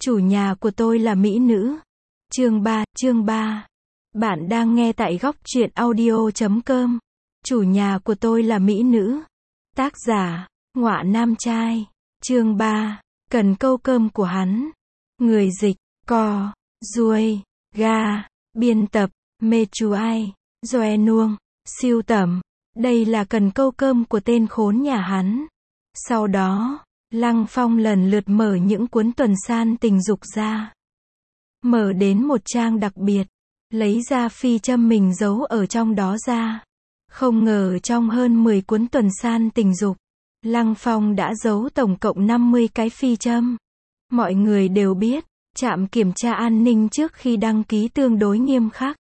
Chủ nhà của tôi là mỹ nữ. Chương 3. Bạn đang nghe tại góc truyện audio.com. Chủ nhà của tôi là mỹ nữ. Tác giả, Ngọa Nam Trai. Chương 3. Cần câu cơm của hắn. Người dịch, Co, Ruồi, Ga. Biên tập, Mê Chú Ai, Doe Nuông. Siêu tầm. Đây là cần câu cơm của tên khốn nhà hắn. Sau đó, Lăng Phong lần lượt mở những cuốn tuần san tình dục ra. Mở đến một trang đặc biệt, lấy ra phi châm mình giấu ở trong đó ra. Không ngờ trong hơn 10 cuốn tuần san tình dục, Lăng Phong đã giấu tổng cộng 50 cái phi châm. Mọi người đều biết, trạm kiểm tra an ninh trước khi đăng ký tương đối nghiêm khắc.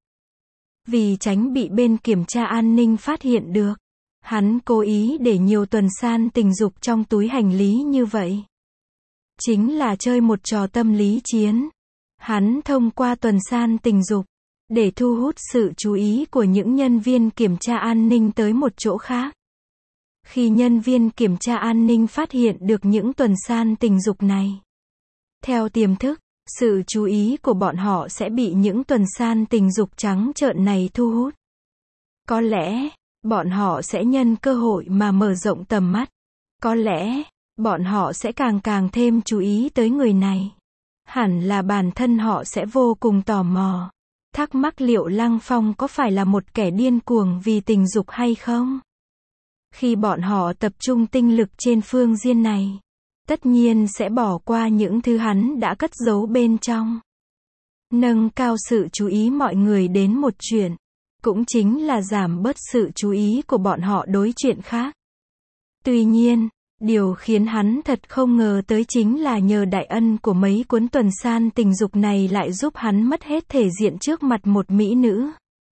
Vì tránh bị bên kiểm tra an ninh phát hiện được, hắn cố ý để nhiều tuần san tình dục trong túi hành lý như vậy. Chính là chơi một trò tâm lý chiến. Hắn thông qua tuần san tình dục, để thu hút sự chú ý của những nhân viên kiểm tra an ninh tới một chỗ khác. Khi nhân viên kiểm tra an ninh phát hiện được những tuần san tình dục này, theo tiềm thức, sự chú ý của bọn họ sẽ bị những tuần san tình dục trắng trợn này thu hút. Có lẽ, bọn họ sẽ nhân cơ hội mà mở rộng tầm mắt. Có lẽ, bọn họ sẽ càng thêm chú ý tới người này. Hẳn là bản thân họ sẽ vô cùng tò mò, thắc mắc liệu Lăng Phong có phải là một kẻ điên cuồng vì tình dục hay không. Khi bọn họ tập trung tinh lực trên phương diện này, tất nhiên sẽ bỏ qua những thứ hắn đã cất giấu bên trong. Nâng cao sự chú ý mọi người đến một chuyện, cũng chính là giảm bớt sự chú ý của bọn họ đối chuyện khác. Tuy nhiên, điều khiến hắn thật không ngờ tới chính là nhờ đại ân của mấy cuốn tuần san tình dục này lại giúp hắn mất hết thể diện trước mặt một mỹ nữ.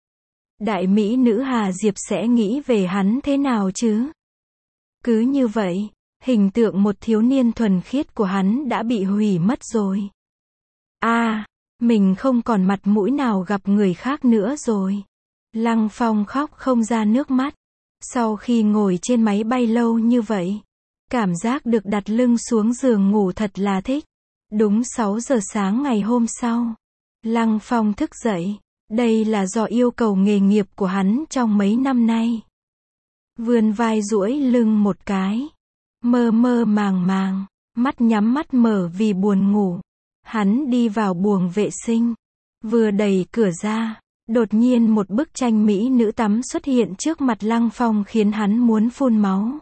Đại mỹ nữ Hà Diệp sẽ nghĩ về hắn thế nào chứ? Cứ như vậy, hình tượng một thiếu niên thuần khiết của hắn đã bị hủy mất rồi. Mình không còn mặt mũi nào gặp người khác nữa rồi. Lăng Phong khóc không ra nước mắt. Sau khi ngồi trên máy bay lâu như vậy, cảm giác được đặt lưng xuống giường ngủ thật là thích. Đúng 6 giờ sáng ngày hôm sau, Lăng Phong thức dậy. Đây là do yêu cầu nghề nghiệp của hắn trong mấy năm nay. Vươn vai duỗi lưng một cái, mơ màng, mắt nhắm mắt mở vì buồn ngủ. Hắn đi vào buồng vệ sinh, vừa đẩy cửa ra, đột nhiên một bức tranh mỹ nữ tắm xuất hiện trước mặt Lăng Phong khiến hắn muốn phun máu.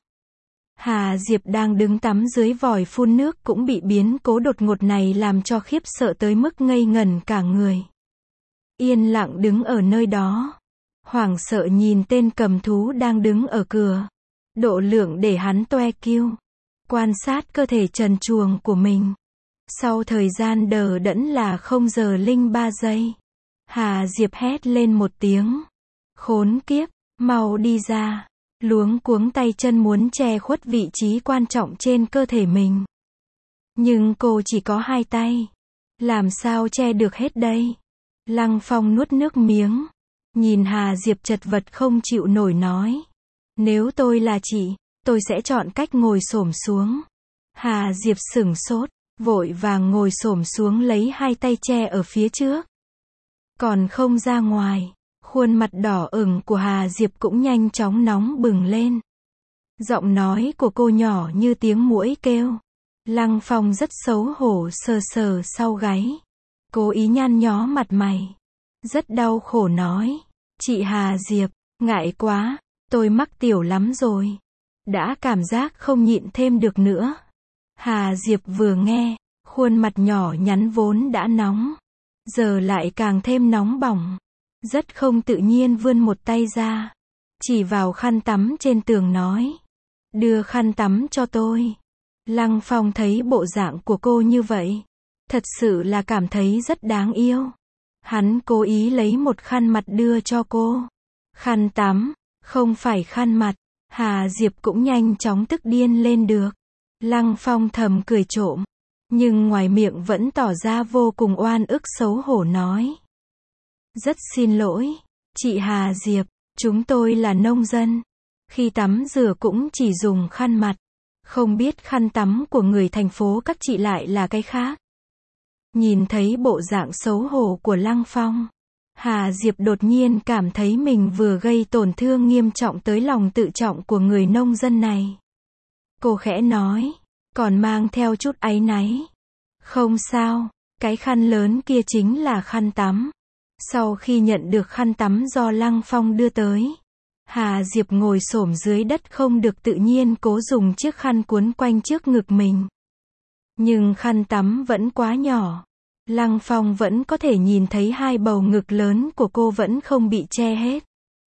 Hà Diệp đang đứng tắm dưới vòi phun nước cũng bị biến cố đột ngột này làm cho khiếp sợ tới mức ngây ngẩn cả người. Yên lặng đứng ở nơi đó, hoảng sợ nhìn tên cầm thú đang đứng ở cửa. Độ lượng để hắn toe kiêu, quan sát cơ thể trần truồng của mình. Sau thời gian đờ đẫn là 0 giờ 03 giây, Hà Diệp hét lên một tiếng. Khốn kiếp, mau đi ra. Luống cuống tay chân muốn che khuất vị trí quan trọng trên cơ thể mình. Nhưng cô chỉ có 2 tay. Làm sao che được hết đây? Lăng Phong nuốt nước miếng, nhìn Hà Diệp chật vật không chịu nổi nói. Nếu tôi là chị, tôi sẽ chọn cách ngồi xổm xuống. Hà Diệp sửng sốt, vội vàng ngồi xổm xuống lấy 2 tay che ở phía trước. Còn không ra ngoài, khuôn mặt đỏ ửng của Hà Diệp cũng nhanh chóng nóng bừng lên. Giọng nói của cô nhỏ như tiếng muỗi kêu. Lăng Phong rất xấu hổ sờ sau gáy. Cố ý nhăn nhó mặt mày. Rất đau khổ nói. Chị Hà Diệp, ngại quá, tôi mắc tiểu lắm rồi. Đã cảm giác không nhịn thêm được nữa. Hà Diệp vừa nghe, khuôn mặt nhỏ nhắn vốn đã nóng, giờ lại càng thêm nóng bỏng. Rất không tự nhiên vươn một tay ra, chỉ vào khăn tắm trên tường nói. Đưa khăn tắm cho tôi. Lăng Phong thấy bộ dạng của cô như vậy, thật sự là cảm thấy rất đáng yêu. Hắn cố ý lấy một khăn mặt đưa cho cô. Khăn tắm, không phải khăn mặt. Hà Diệp cũng nhanh chóng tức điên lên được. Lăng Phong thầm cười trộm, nhưng ngoài miệng vẫn tỏ ra vô cùng oan ức xấu hổ nói. Rất xin lỗi, chị Hà Diệp, chúng tôi là nông dân. Khi tắm rửa cũng chỉ dùng khăn mặt. Không biết khăn tắm của người thành phố các chị lại là cái khác. Nhìn thấy bộ dạng xấu hổ của Lăng Phong, Hà Diệp đột nhiên cảm thấy mình vừa gây tổn thương nghiêm trọng tới lòng tự trọng của người nông dân này. Cô khẽ nói, còn mang theo chút áy náy. Không sao, cái khăn lớn kia chính là khăn tắm. Sau khi nhận được khăn tắm do Lăng Phong đưa tới, Hà Diệp ngồi xổm dưới đất không được tự nhiên cố dùng chiếc khăn cuốn quanh trước ngực mình. Nhưng khăn tắm vẫn quá nhỏ. Lăng Phong vẫn có thể nhìn thấy hai bầu ngực lớn của cô vẫn không bị che hết.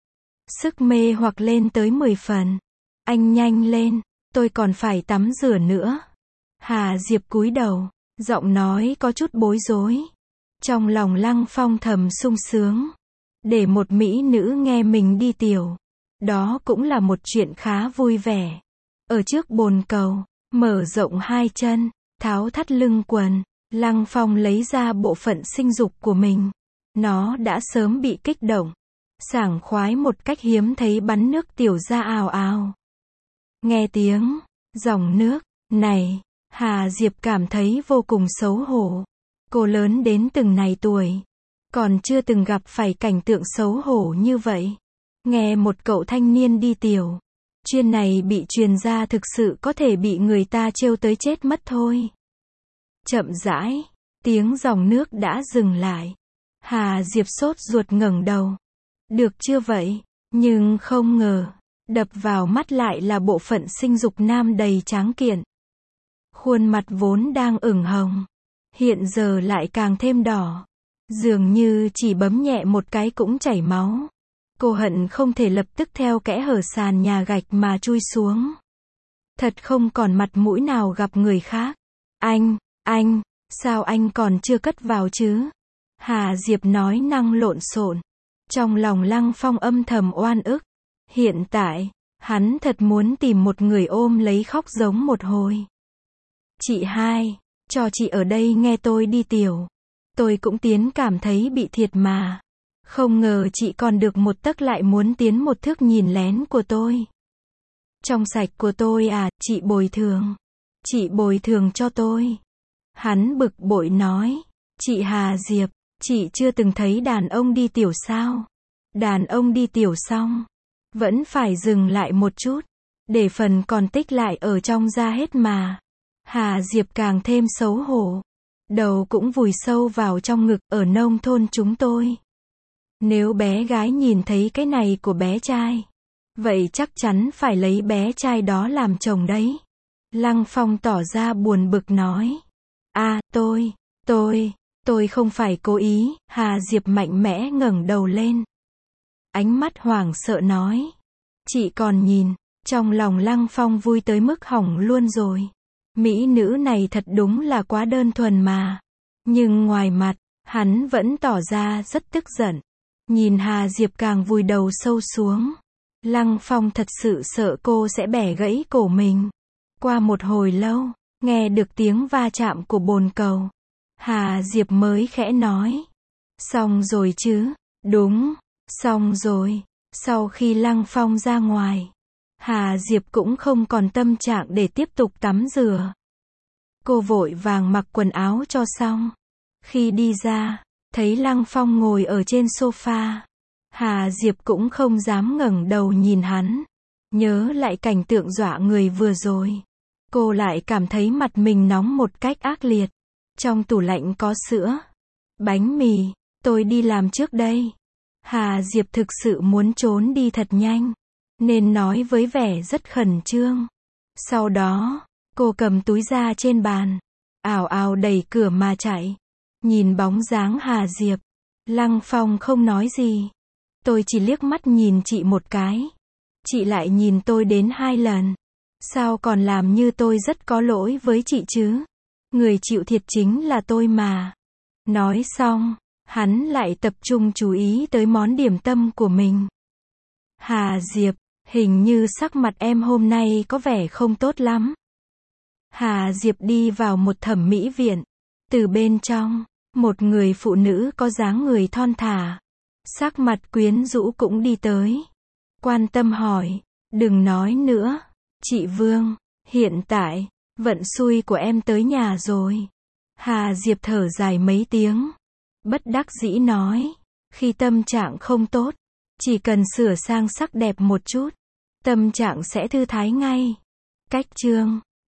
Sức mê hoặc lên tới 10 phần. Anh nhanh lên, tôi còn phải tắm rửa nữa. Hà Diệp cúi đầu, giọng nói có chút bối rối. Trong lòng Lăng Phong thầm sung sướng. Để một mỹ nữ nghe mình đi tiểu. Đó cũng là một chuyện khá vui vẻ. Ở trước bồn cầu, mở rộng hai chân, tháo thắt lưng quần, Lăng Phong lấy ra bộ phận sinh dục của mình. Nó đã sớm bị kích động. Sảng khoái một cách hiếm thấy bắn nước tiểu ra ào ào. Nghe tiếng, dòng nước, này, Hà Diệp cảm thấy vô cùng xấu hổ. Cô lớn đến từng này tuổi, còn chưa từng gặp phải cảnh tượng xấu hổ như vậy. Nghe một cậu thanh niên đi tiểu. Chuyện này bị truyền ra thực sự có thể bị người ta trêu tới chết mất thôi. Chậm rãi, tiếng dòng nước đã dừng lại. Hà Diệp sốt ruột ngẩng đầu. Được chưa vậy? Nhưng không ngờ, đập vào mắt lại là bộ phận sinh dục nam đầy tráng kiện. Khuôn mặt vốn đang ửng hồng, hiện giờ lại càng thêm đỏ. Dường như chỉ bấm nhẹ một cái cũng chảy máu. Cô hận không thể lập tức theo kẽ hở sàn nhà gạch mà chui xuống. Thật không còn mặt mũi nào gặp người khác. Anh, sao anh còn chưa cất vào chứ? Hà Diệp nói năng lộn xộn. Trong lòng Lăng Phong âm thầm oan ức. Hiện tại, hắn thật muốn tìm một người ôm lấy khóc giống một hồi. Chị hai, cho chị ở đây nghe tôi đi tiểu. Tôi cũng tiến cảm thấy bị thiệt mà. Không ngờ chị còn được một tấc lại muốn tiến một thước nhìn lén của tôi. Trong sạch của tôi à, chị bồi thường. Chị bồi thường cho tôi. Hắn bực bội nói. Chị Hà Diệp, chị chưa từng thấy đàn ông đi tiểu sao? Đàn ông đi tiểu xong, vẫn phải dừng lại một chút. Để phần còn tích lại ở trong ra hết mà. Hà Diệp càng thêm xấu hổ. Đầu cũng vùi sâu vào trong ngực. Ở nông thôn chúng tôi, nếu bé gái nhìn thấy cái này của bé trai, vậy chắc chắn phải lấy bé trai đó làm chồng đấy. Lăng Phong tỏ ra buồn bực nói. À, tôi không phải cố ý. Hà Diệp mạnh mẽ ngẩng đầu lên. Ánh mắt hoảng sợ nói. Chị còn nhìn. Trong lòng Lăng Phong vui tới mức hỏng luôn rồi. Mỹ nữ này thật đúng là quá đơn thuần mà. Nhưng ngoài mặt, hắn vẫn tỏ ra rất tức giận. Nhìn Hà Diệp càng vùi đầu sâu xuống. Lăng Phong thật sự sợ cô sẽ bẻ gãy cổ mình. Qua một hồi lâu, nghe được tiếng va chạm của bồn cầu. Hà Diệp mới khẽ nói. Xong rồi chứ? Đúng, xong rồi. Sau khi Lăng Phong ra ngoài, Hà Diệp cũng không còn tâm trạng để tiếp tục tắm rửa. Cô vội vàng mặc quần áo cho xong. Khi đi ra, thấy Lăng Phong ngồi ở trên sofa. Hà Diệp cũng không dám ngẩng đầu nhìn hắn. Nhớ lại cảnh tượng dọa người vừa rồi. Cô lại cảm thấy mặt mình nóng một cách ác liệt. Trong tủ lạnh có sữa, bánh mì, tôi đi làm trước đây. Hà Diệp thực sự muốn trốn đi thật nhanh, nên nói với vẻ rất khẩn trương. Sau đó, cô cầm túi ra trên bàn, ào ào đẩy cửa mà chạy. Nhìn bóng dáng Hà Diệp, Lăng Phong không nói gì. Tôi chỉ liếc mắt nhìn chị một cái. Chị lại nhìn tôi đến 2 lần. Sao còn làm như tôi rất có lỗi với chị chứ? Người chịu thiệt chính là tôi mà. Nói xong, hắn lại tập trung chú ý tới món điểm tâm của mình. Hà Diệp, hình như sắc mặt em hôm nay có vẻ không tốt lắm. Hà Diệp đi vào một thẩm mỹ viện. Từ bên trong, một người phụ nữ có dáng người thon thả, sắc mặt quyến rũ cũng đi tới. Quan tâm hỏi, đừng nói nữa. Chị Vương, hiện tại, vận xui của em tới nhà rồi. Hà Diệp thở dài mấy tiếng. Bất đắc dĩ nói. Khi tâm trạng không tốt, chỉ cần sửa sang sắc đẹp một chút, tâm trạng sẽ thư thái ngay. Cách chương